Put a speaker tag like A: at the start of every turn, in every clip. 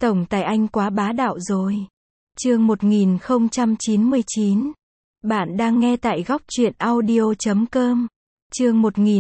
A: Tổng tài anh quá bá đạo rồi. Chương 1099. Bạn đang nghe tại góc truyện audio.com. Chương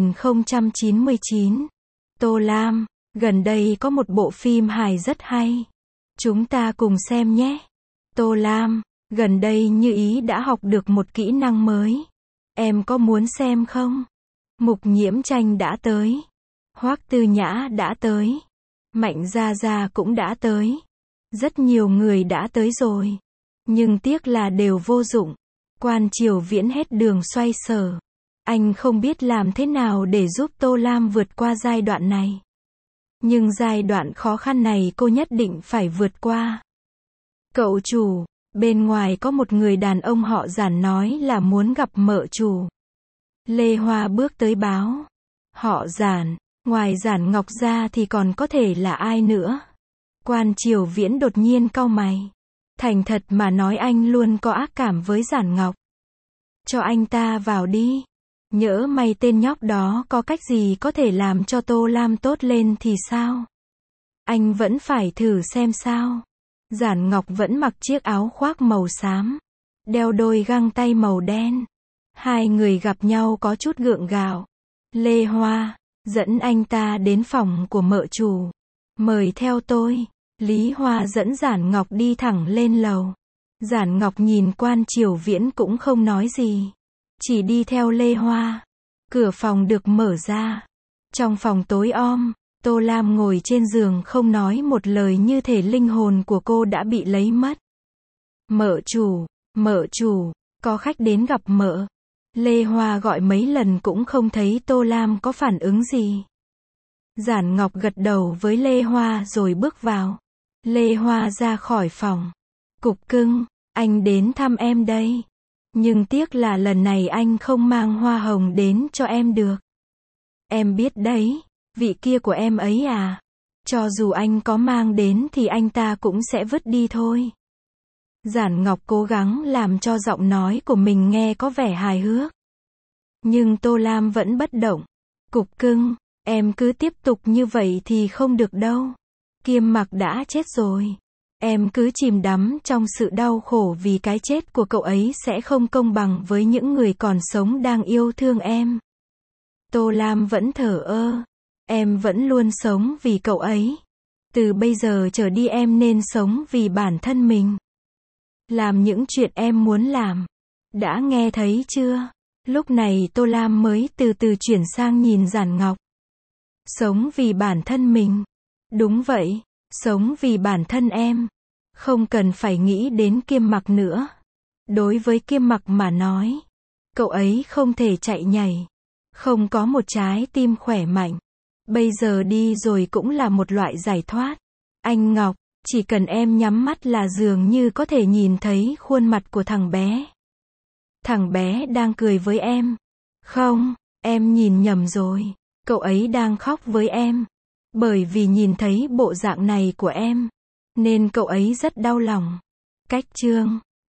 A: 1099. Tô Lam, gần đây có một bộ phim hài rất hay. Chúng ta cùng xem nhé. Tô Lam, gần đây Như Ý đã học được một kỹ năng mới. Em có muốn xem không? Mục Nhiễm Tranh đã tới. Hoắc Tư Nhã đã tới. Mạnh Gia Gia cũng đã tới. Rất nhiều người đã tới rồi. Nhưng tiếc là đều vô dụng. Quan Triều Viễn hết đường xoay sở. Anh không biết làm thế nào để giúp Tô Lam vượt qua giai đoạn này. Nhưng giai đoạn khó khăn này cô nhất định phải vượt qua. Cậu chủ, bên ngoài có một người đàn ông họ Giản nói là muốn gặp mợ chủ. Lê Hoa bước tới báo. Họ Giản, ngoài Giản Ngọc ra thì còn có thể là ai nữa? Quan Triều Viễn đột nhiên cau mày. Thành thật mà nói anh luôn có ác cảm với Giản Ngọc. Cho anh ta vào đi. Nhỡ may tên nhóc đó có cách gì có thể làm cho Tô Lam tốt lên thì sao? Anh vẫn phải thử xem sao. Giản Ngọc vẫn mặc chiếc áo khoác màu xám, đeo đôi găng tay màu đen. Hai người gặp nhau có chút gượng gạo. Lê Hoa dẫn anh ta đến phòng của mợ chủ. Mời theo tôi. Lý Hoa dẫn Giản Ngọc đi thẳng lên lầu. Giản Ngọc nhìn Quan Triều Viễn cũng không nói gì, chỉ đi theo Lê Hoa. Cửa phòng được mở ra. Trong phòng tối om, Tô Lam ngồi trên giường không nói một lời, như thể linh hồn của cô đã bị lấy mất. Mợ chủ, có khách đến gặp mợ. Lê Hoa gọi mấy lần cũng không thấy Tô Lam có phản ứng gì. Giản Ngọc gật đầu với Lê Hoa rồi bước vào. Lê Hoa ra khỏi phòng. Cục cưng, anh đến thăm em đây. Nhưng tiếc là lần này anh không mang hoa hồng đến cho em được. Em biết đấy, vị kia của em ấy à. Cho dù anh có mang đến thì anh ta cũng sẽ vứt đi thôi. Giản Ngọc cố gắng làm cho giọng nói của mình nghe có vẻ hài hước. Nhưng Tô Lam vẫn bất động. Cục cưng, em cứ tiếp tục như vậy thì không được đâu. Kiêm Mặc đã chết rồi. Em cứ chìm đắm trong sự đau khổ vì cái chết của cậu ấy sẽ không công bằng với những người còn sống đang yêu thương em. Tô Lam vẫn thờ ơ. Em vẫn luôn sống vì cậu ấy. Từ bây giờ trở đi em nên sống vì bản thân mình. Làm những chuyện em muốn làm. Đã nghe thấy chưa? Lúc này Tô Lam mới từ từ chuyển sang nhìn Giản Ngọc. Sống vì bản thân mình. Đúng vậy, sống vì bản thân em. Không cần phải nghĩ đến Kiêm Mặc nữa. Đối với Kiêm Mặc mà nói, cậu ấy không thể chạy nhảy, không có một trái tim khỏe mạnh. Bây giờ đi rồi cũng là một loại giải thoát. Anh Ngọc, chỉ cần em nhắm mắt là dường như có thể nhìn thấy khuôn mặt của thằng bé. Thằng bé đang cười với em. Không, em nhìn nhầm rồi. Cậu ấy đang khóc với em. Bởi vì nhìn thấy bộ dạng này của em, nên cậu ấy rất đau lòng. Cách chương